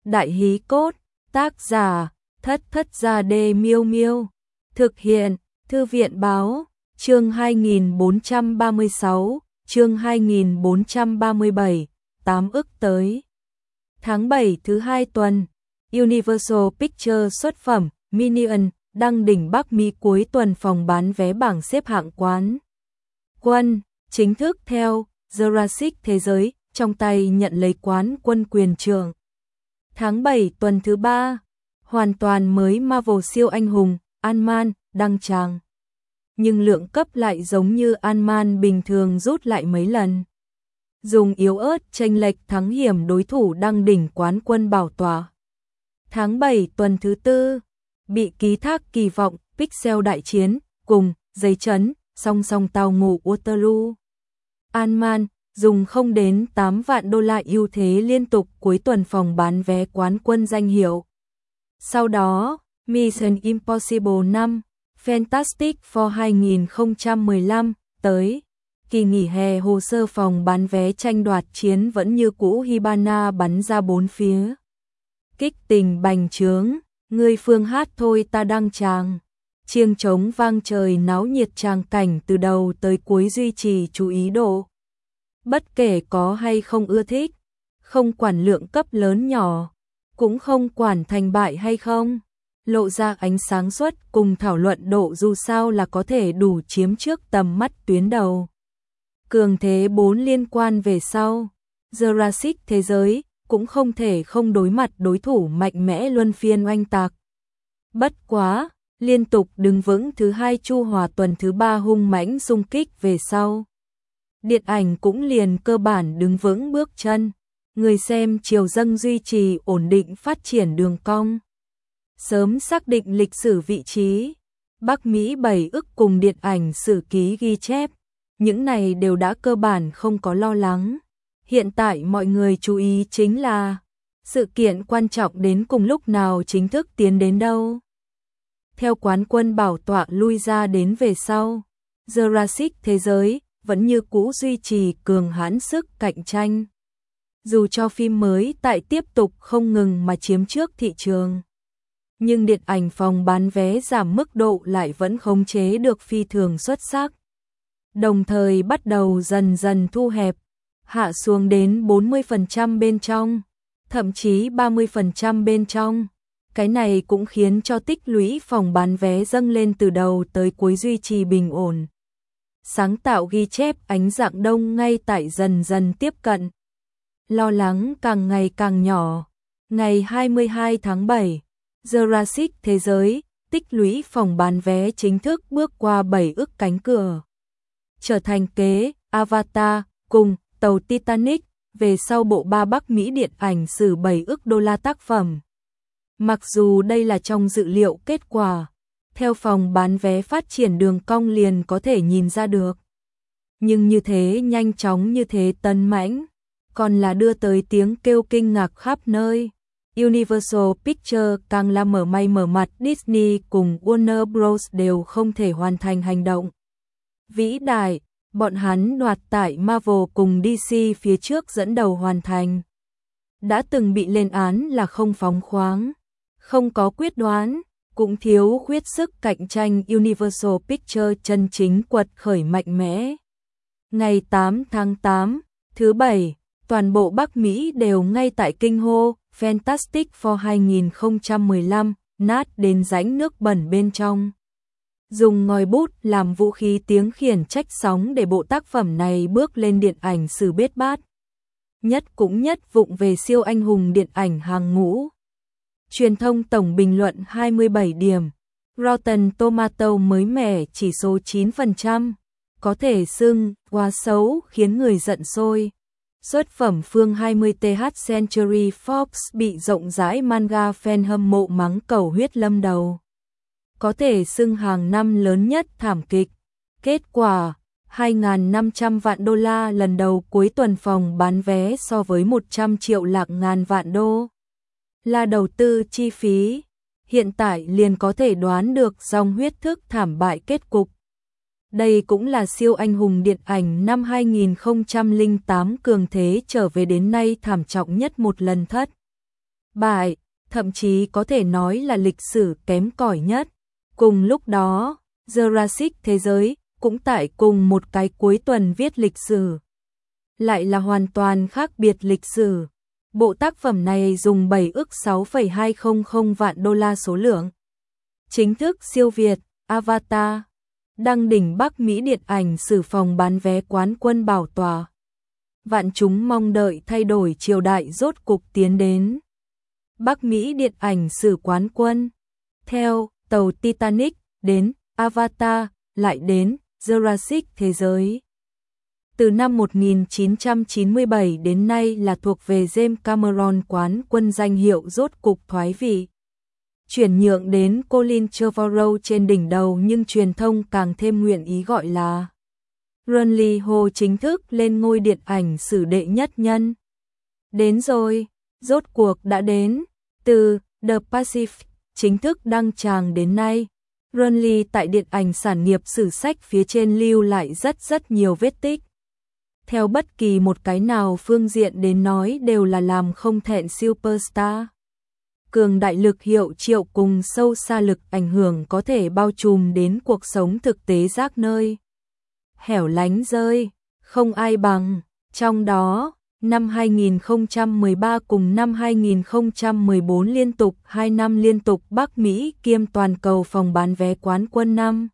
Đại hí cốt, tác giả, Thất Gia Đê Miêu Miêu. Thực hiện, Thư viện báo, chương 2436, chương 2437, 8 ức tới. Tháng 7 thứ 2 tuần, Universal Pictures xuất phẩm, Minion, đăng đỉnh Bắc Mỹ cuối tuần phòng bán vé bảng xếp hạng quán quân, chính thức theo Jurassic Thế giới, trong tay nhận lấy quán quân quyền trưởng. Tháng 7 tuần thứ 3, hoàn toàn mới Marvel siêu anh hùng, Ant-Man, đăng tràng. Nhưng lượng cấp lại giống như Ant-Man bình thường rút lại mấy lần. Dùng yếu ớt chênh lệch thắng hiểm đối thủ đăng đỉnh quán quân bảo tỏa. Tháng 7 tuần thứ 4, bị ký thác kỳ vọng, Pixel đại chiến, cùng, giấy chấn, song song tàu ngủ Waterloo. Ant-Man, dùng không đến 8 vạn đô la ưu thế liên tục cuối tuần phòng bán vé quán quân danh hiệu. Sau đó, Mission Impossible 5, Fantastic Four 2015, tới. Kỳ nghỉ hè hồ sơ phòng bán vé tranh đoạt chiến vẫn như cũ, Hibana bắn ra bốn phía. Kích tình bành trướng, người phương hát thôi ta đăng tràng. Chiêng trống vang trời náo nhiệt, tràng cảnh từ đầu tới cuối duy trì chú ý độ. Bất kể có hay không ưa thích, không quản lượng cấp lớn nhỏ, cũng không quản thành bại hay không, lộ ra ánh sáng suất cùng thảo luận độ dù sao là có thể đủ chiếm trước tầm mắt tuyến đầu. Cường thế 4 liên quan về sau, Jurassic Thế giới cũng không thể không đối mặt đối thủ mạnh mẽ luân phiên oanh tạc. Bất quá, liên tục đứng vững thứ 2 Chu Hòa tuần thứ 3 hung mãnh xung kích về sau. Điện ảnh cũng liền cơ bản đứng vững bước chân, người xem chiều dâng duy trì ổn định phát triển đường cong. Sớm xác định lịch sử vị trí, Bắc Mỹ 7 ức cùng điện ảnh sử ký ghi chép, những này đều đã cơ bản không có lo lắng. Hiện tại mọi người chú ý chính là sự kiện quan trọng đến cùng lúc nào chính thức tiến đến đâu. Theo quán quân bảo tọa lui ra đến về sau, Jurassic Thế giới vẫn như cũ duy trì cường hãn sức cạnh tranh. Dù cho phim mới tại tiếp tục không ngừng mà chiếm trước thị trường, nhưng điện ảnh phòng bán vé giảm mức độ lại vẫn khống chế được phi thường xuất sắc. Đồng thời bắt đầu dần dần thu hẹp, hạ xuống đến 40% bên trong, thậm chí 30% bên trong. Cái này cũng khiến cho tích lũy phòng bán vé dâng lên từ đầu tới cuối duy trì bình ổn. Sáng tạo ghi chép ánh dạng đông ngay tại dần dần tiếp cận. Lo lắng càng ngày càng nhỏ. Ngày 22 tháng 7, Jurassic Thế giới, tích lũy phòng bán vé chính thức bước qua 7 ức cánh cửa. Trở thành kế Avatar cùng tàu Titanic về sau bộ 3 Bắc Mỹ điện ảnh sử 7 ức đô la tác phẩm. Mặc dù đây là trong dự liệu kết quả, theo phòng bán vé phát triển đường cong liền có thể nhìn ra được. Nhưng như thế nhanh chóng, như thế tấn mãnh, còn là đưa tới tiếng kêu kinh ngạc khắp nơi. Universal Pictures càng là mở may mở mặt, Disney cùng Warner Bros đều không thể hoàn thành hành động vĩ đại, bọn hắn đoạt tại Marvel cùng DC phía trước dẫn đầu hoàn thành. Đã từng bị lên án là không phóng khoáng, không có quyết đoán, cũng thiếu khuyết sức cạnh tranh. Universal Pictures chân chính quật khởi mạnh mẽ. Ngày 8 tháng 8, thứ 7, toàn bộ Bắc Mỹ đều ngay tại kinh hô, Fantastic Four 2015, nát đến rãnh nước bẩn bên trong. Dùng ngòi bút làm vũ khí tiếng khiển trách sóng để bộ tác phẩm này bước lên điện ảnh sử bết bát. Nhất cũng nhất vụng về siêu anh hùng điện ảnh hàng ngũ. Truyền thông tổng bình luận 27 điểm, Rotten Tomato mới mẻ chỉ số 9%, có thể xưng quá xấu khiến người giận sôi. Xuất phẩm phương 20th Century Fox bị rộng rãi manga fan hâm mộ mắng cầu huyết lâm đầu. Có thể xưng hàng năm lớn nhất thảm kịch. Kết quả, 2.500 vạn đô la lần đầu cuối tuần phòng bán vé so với 100 triệu lạc ngàn vạn đô là đầu tư chi phí. Hiện tại liền có thể đoán được dòng huyết thức thảm bại kết cục. Đây cũng là siêu anh hùng điện ảnh năm 2008 cường thế trở về đến nay thảm trọng nhất một lần thất bại, thậm chí có thể nói là lịch sử kém cỏi nhất. Cùng lúc đó, Jurassic Thế giới cũng tại cùng một cái cuối tuần viết lịch sử. Lại là hoàn toàn khác biệt lịch sử. Bộ tác phẩm này dùng 7 ức 6,200 vạn đô la số lượng. Chính thức siêu việt Avatar. Đăng đỉnh Bắc Mỹ điện ảnh sử phòng bán vé quán quân bảo tòa. Vạn chúng mong đợi thay đổi triều đại rốt cục tiến đến. Bắc Mỹ điện ảnh sử quán quân. Theo tàu Titanic đến Avatar, lại đến Jurassic Thế giới. Từ năm 1997 đến nay là thuộc về James Cameron, quán quân danh hiệu rốt cục thoái vị. Chuyển nhượng đến Colin Trevorrow trên đỉnh đầu, nhưng truyền thông càng thêm nguyện ý gọi là Ron Lee Ho chính thức lên ngôi điện ảnh sử đệ nhất nhân. Đến rồi, rốt cuộc đã đến. Từ The Pacific chính thức đăng tràng đến nay, Ron Lee tại điện ảnh sản nghiệp sử sách phía trên lưu lại rất nhiều vết tích. Theo bất kỳ một cái nào phương diện đến nói đều là làm không thẹn superstar. Cường đại lực hiệu triệu cùng sâu xa lực ảnh hưởng có thể bao trùm đến cuộc sống thực tế rác nơi hẻo lánh rơi, không ai bằng. Trong đó, năm 2013 cùng năm 2014 liên tục 2 năm liên tục Bắc Mỹ kiêm toàn cầu phòng bán vé quán quân năm.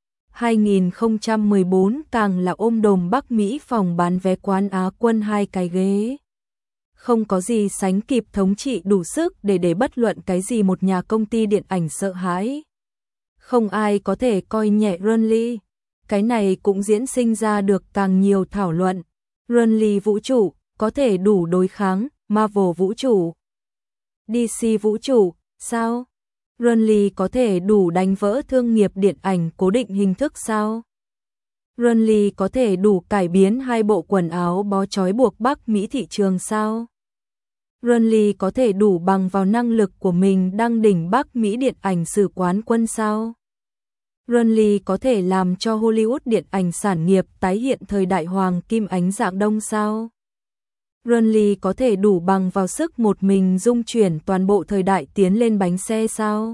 2014 càng là ôm đồm Bắc Mỹ phòng bán vé quán Á quân 2 cái ghế. Không có gì sánh kịp, thống trị đủ sức để bất luận cái gì một nhà công ty điện ảnh sợ hãi. Không ai có thể coi nhẹ Ron Lee. Cái này cũng diễn sinh ra được càng nhiều thảo luận. Ron Lee vũ trụ có thể đủ đối kháng Marvel vũ trụ, DC vũ trụ, sao? Ron Lee có thể đủ đánh vỡ thương nghiệp điện ảnh cố định hình thức sao? Ron Lee có thể đủ cải biến 2 bộ quần áo bó trói buộc Bắc Mỹ thị trường sao? Ron Lee có thể đủ bằng vào năng lực của mình đăng đỉnh Bắc Mỹ điện ảnh sử quán quân sao? Ron Lee có thể làm cho Hollywood điện ảnh sản nghiệp tái hiện thời đại hoàng kim ánh dạng đông sao? Ron Lee có thể đủ bằng vào sức một mình dung chuyển toàn bộ thời đại tiến lên bánh xe sao?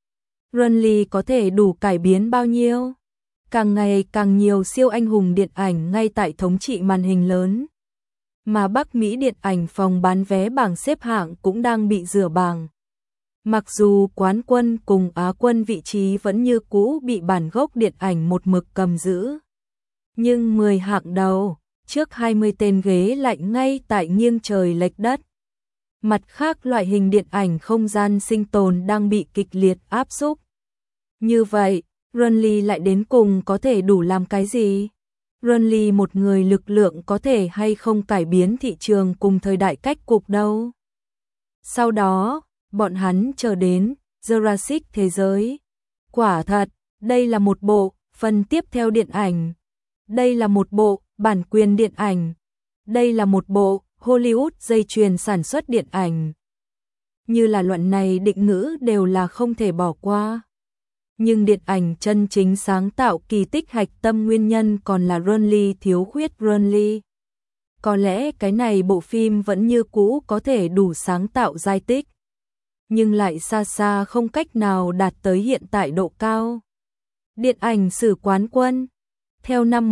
Ron Lee có thể đủ cải biến bao nhiêu? Càng ngày càng nhiều siêu anh hùng điện ảnh ngay tại thống trị màn hình lớn. Mà Bắc Mỹ điện ảnh phòng bán vé bảng xếp hạng cũng đang bị rửa bảng. Mặc dù quán quân cùng Á quân vị trí vẫn như cũ bị bản gốc điện ảnh một mực cầm giữ. Nhưng 10 hạng đầu, trước 20 tên ghế lạnh ngay tại nghiêng trời lệch đất. Mặt khác, loại hình điện ảnh không gian sinh tồn đang bị kịch liệt áp xúc. Như vậy, Ron Lee lại đến cùng có thể đủ làm cái gì? Ron Lee một người lực lượng có thể hay không cải biến thị trường cùng thời đại cách cục đâu. Sau đó, bọn hắn chờ đến Jurassic Thế giới. Quả thật, đây là một bộ phần tiếp theo điện ảnh. Đây là một bộ bản quyền điện ảnh. Đây là một bộ Hollywood dây chuyền sản xuất điện ảnh. Như là luận này định ngữ đều là không thể bỏ qua. Nhưng điện ảnh chân chính sáng tạo kỳ tích hạch tâm nguyên nhân còn là Ron Lee, thiếu khuyết Ron Lee. Có lẽ cái này bộ phim vẫn như cũ có thể đủ sáng tạo giai tích, nhưng lại xa xa không cách nào đạt tới hiện tại độ cao. Điện ảnh sử quán quân. Theo năm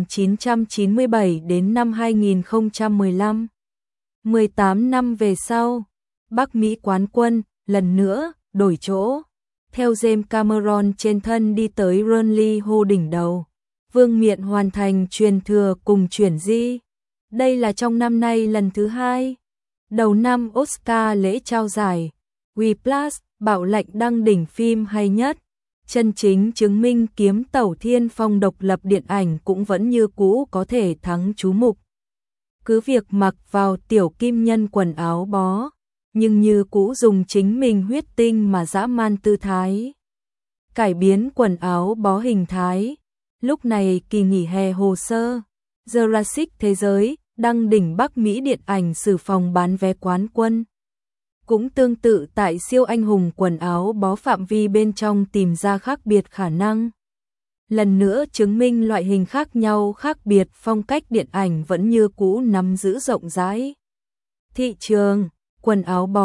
1997 đến năm 2015, 18 năm về sau, Bắc Mỹ quán quân lần nữa đổi chỗ. Theo James Cameron trên thân đi tới Ron Lee Ho đỉnh đầu. Vương miện hoàn thành truyền thừa cùng chuyển di. Đây là trong năm nay lần thứ 2. Đầu năm Oscar lễ trao giải. Whiplash, Bạo lệnh đăng đỉnh phim hay nhất. Chân chính chứng minh kiếm tẩu thiên phong độc lập điện ảnh cũng vẫn như cũ có thể thắng chú mục. Cứ việc mặc vào tiểu kim nhân quần áo bó, nhưng như cũ dùng chính mình huyết tinh mà dã man tư thái. Cải biến quần áo bó hình thái. Lúc này kỳ nghỉ hè hồ sơ. Jurassic Thế giới, đăng đỉnh Bắc Mỹ điện ảnh sử phòng bán vé quán quân. Cũng tương tự tại siêu anh hùng quần áo bó phạm vi bên trong tìm ra khác biệt khả năng. Lần nữa chứng minh loại hình khác nhau khác biệt phong cách điện ảnh vẫn như cũ nắm giữ rộng rãi. Thị trường, quần áo bó,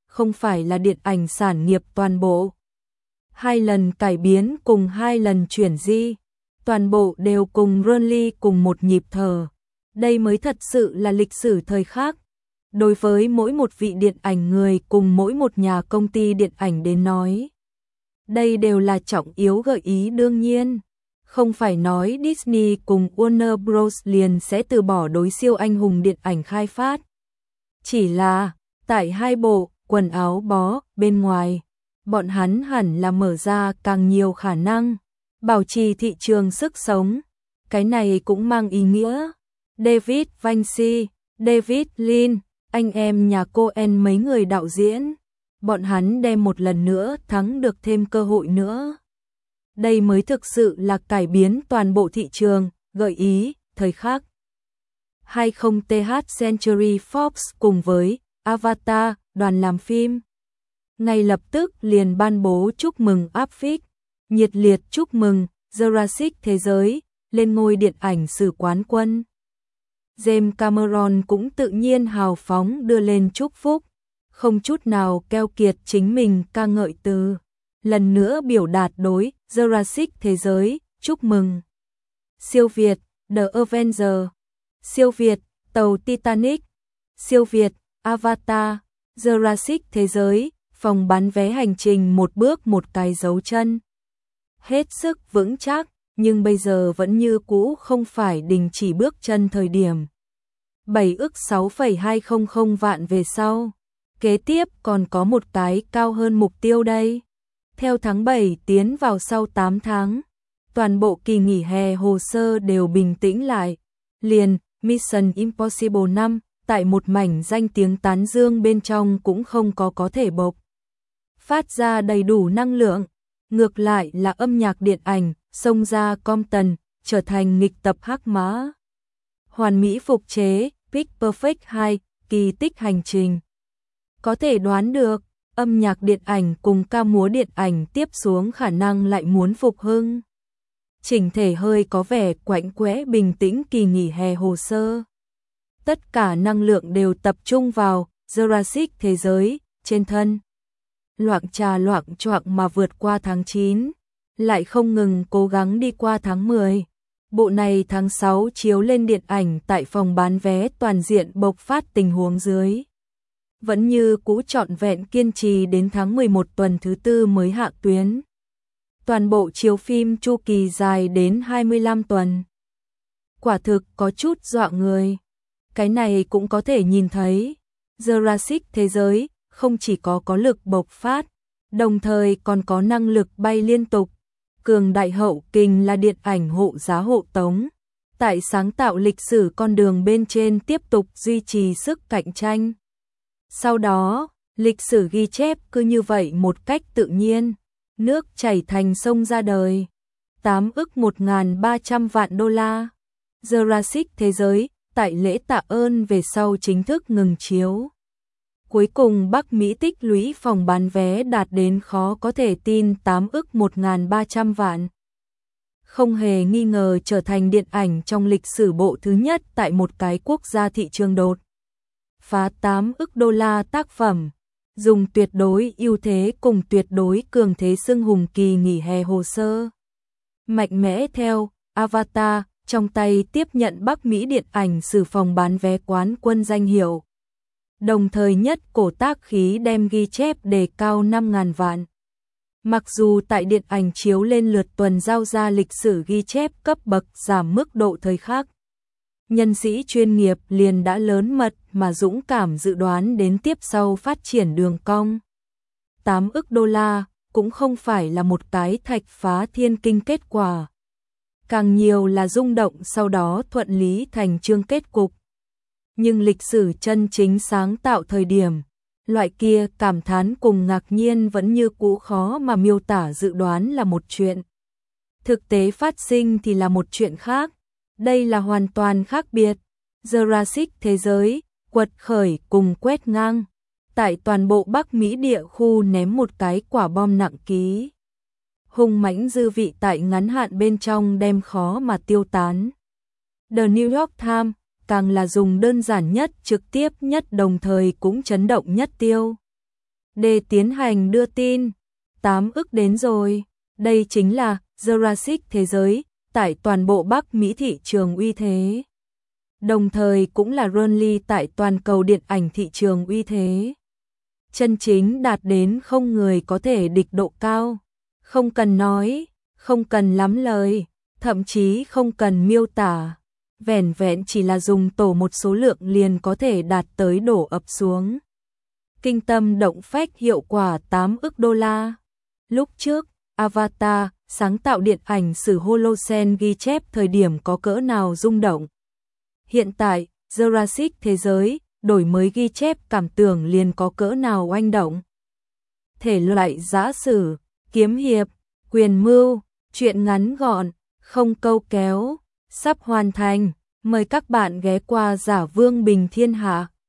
không phải là điện ảnh sản nghiệp toàn bộ. 2 lần cải biến cùng 2 lần chuyển di, toàn bộ đều cùng Burnley cùng một nhịp thở. Đây mới thật sự là lịch sử thời khắc. Đối với mỗi một vị điện ảnh người cùng mỗi một nhà công ty điện ảnh đến nói, đây đều là trọng yếu gợi ý đương nhiên. Không phải nói Disney cùng Warner Bros liền sẽ từ bỏ đối siêu anh hùng điện ảnh khai phát. Chỉ là, tại 2 bộ, quần áo bó, bên ngoài, bọn hắn hẳn là mở ra càng nhiều khả năng, bảo trì thị trường sức sống. Cái này cũng mang ý nghĩa. David Vinci, David Lean, anh em nhà Coen mấy người đạo diễn, bọn hắn đem một lần nữa thắng được thêm cơ hội nữa. Đây mới thực sự là cải biến toàn bộ thị trường, gợi ý, thời khắc. 20th Century Fox cùng với Avatar, đoàn làm phim, ngay lập tức liền ban bố chúc mừng Affix, nhiệt liệt chúc mừng Jurassic Thế giới, lên ngôi điện ảnh sử quán quân. James Cameron cũng tự nhiên hào phóng đưa lên chúc phúc, không chút nào keo kiệt chính mình ca ngợi từ. Lần nữa biểu đạt đối Jurassic Thế giới, chúc mừng. Siêu Việt, The Avenger, siêu Việt, tàu Titanic, siêu Việt, Avatar, Jurassic Thế giới, phòng bán vé hành trình một bước một cái dấu chân. Hết sức vững chắc, nhưng bây giờ vẫn như cũ không phải đình chỉ bước chân thời điểm. 7 ức 6,200 vạn về sau. Kế tiếp còn có một cái cao hơn mục tiêu đây. Theo tháng 7 tiến vào sau 8 tháng, toàn bộ kỳ nghỉ hè hồ sơ đều bình tĩnh lại. Liền, Mission Impossible 5, tại một mảnh danh tiếng tán dương bên trong cũng không có thể bộc phát ra đầy đủ năng lượng. Ngược lại là âm nhạc điện ảnh, xông ra Compton, trở thành nghịch tập hắc mã. Hoàn mỹ phục chế, Pitch Perfect 2, kỳ tích hành trình. Có thể đoán được, âm nhạc điện ảnh cùng ca múa điện ảnh tiếp xuống khả năng lại muốn phục hưng. Chỉnh thể hơi có vẻ quạnh quẽ bình tĩnh kỳ nghỉ hè hồ sơ. Tất cả năng lượng đều tập trung vào Jurassic Thế giới, trên thân. Loạng trà loạng choạng mà vượt qua tháng 9, lại không ngừng cố gắng đi qua tháng 10. Bộ này tháng 6 chiếu lên điện ảnh tại phòng bán vé toàn diện bộc phát tình huống dưới. Vẫn như cũ trọn vẹn kiên trì đến tháng 11 tuần thứ 4 mới hạ tuyến. Toàn bộ chiếu phim chu kỳ dài đến 25 tuần. Quả thực có chút dọa người. Cái này cũng có thể nhìn thấy. Jurassic Thế giới không chỉ có lực bộc phát, đồng thời còn có năng lực bay liên tục. Cường đại hậu kình là điện ảnh hộ giá hộ tống. Tại sáng tạo lịch sử con đường bên trên tiếp tục duy trì sức cạnh tranh. Sau đó, lịch sử ghi chép cứ như vậy một cách tự nhiên, nước chảy thành sông ra đời. 8 ức 1.300 vạn đô la. Jurassic Thế giới, tại lễ tạ ơn về sau chính thức ngừng chiếu. Cuối cùng Bắc Mỹ tích lũy phòng bán vé đạt đến khó có thể tin 8 ức 1.300 vạn. Không hề nghi ngờ trở thành điện ảnh trong lịch sử bộ thứ nhất tại một cái quốc gia thị trường đột phá 8 ức đô la tác phẩm, dùng tuyệt đối ưu thế cùng tuyệt đối cường thế xưng hùng kỳ nghỉ hè hồ sơ. Mạnh mẽ theo Avatar, trong tay tiếp nhận Bắc Mỹ điện ảnh sử phòng bán vé quán quân danh hiệu. Đồng thời nhất cổ tác khí đem ghi chép đề cao 5.000 vạn. Mặc dù tại điện ảnh chiếu lên lượt tuần giao ra lịch sử ghi chép cấp bậc giảm mức độ thời khắc. Nhân sĩ chuyên nghiệp liền đã lớn mật mà dũng cảm dự đoán đến tiếp sau phát triển đường cong. 8 ức đô la cũng không phải là một cái thạch phá thiên kinh kết quả. Càng nhiều là rung động sau đó thuận lý thành chương kết cục. Nhưng lịch sử chân chính sáng tạo thời điểm, loại kia cảm thán cùng ngạc nhiên vẫn như cũ khó mà miêu tả dự đoán là một chuyện. Thực tế phát sinh thì là một chuyện khác. Đây là hoàn toàn khác biệt. Jurassic Thế giới, quật khởi cùng quét ngang. Tại toàn bộ Bắc Mỹ địa khu ném một cái quả bom nặng ký. Hung mãnh dư vị tại ngắn hạn bên trong đem khó mà tiêu tán. The New York Times càng là dùng đơn giản nhất, trực tiếp nhất đồng thời cũng chấn động nhất tiêu. để tiến hành đưa tin. 8 ức đến rồi. Đây chính là Jurassic thế giới, tại toàn bộ Bắc Mỹ thị trường uy thế. Đồng thời cũng là Runly tại toàn cầu điện ảnh thị trường uy thế. Chân chính đạt đến không người có thể địch độ cao. Không cần nói, không cần lắm lời, thậm chí không cần miêu tả. Vẻn vẹn chỉ là dùng tổ một số lượng liền có thể đạt tới đổ ập xuống. Kinh tâm động phách hiệu quả 8 ức đô la. Lúc trước, Avatar, sáng tạo điện ảnh sử Holocene ghi chép thời điểm có cỡ nào rung động. Hiện tại, Jurassic thế giới, đổi mới ghi chép cảm tưởng liền có cỡ nào oanh động. Thể loại giã sử, kiếm hiệp, quyền mưu, truyện ngắn gọn, không câu kéo, sắp hoàn thành. Mời các bạn ghé qua Giả Vương Bình Thiên Hạ.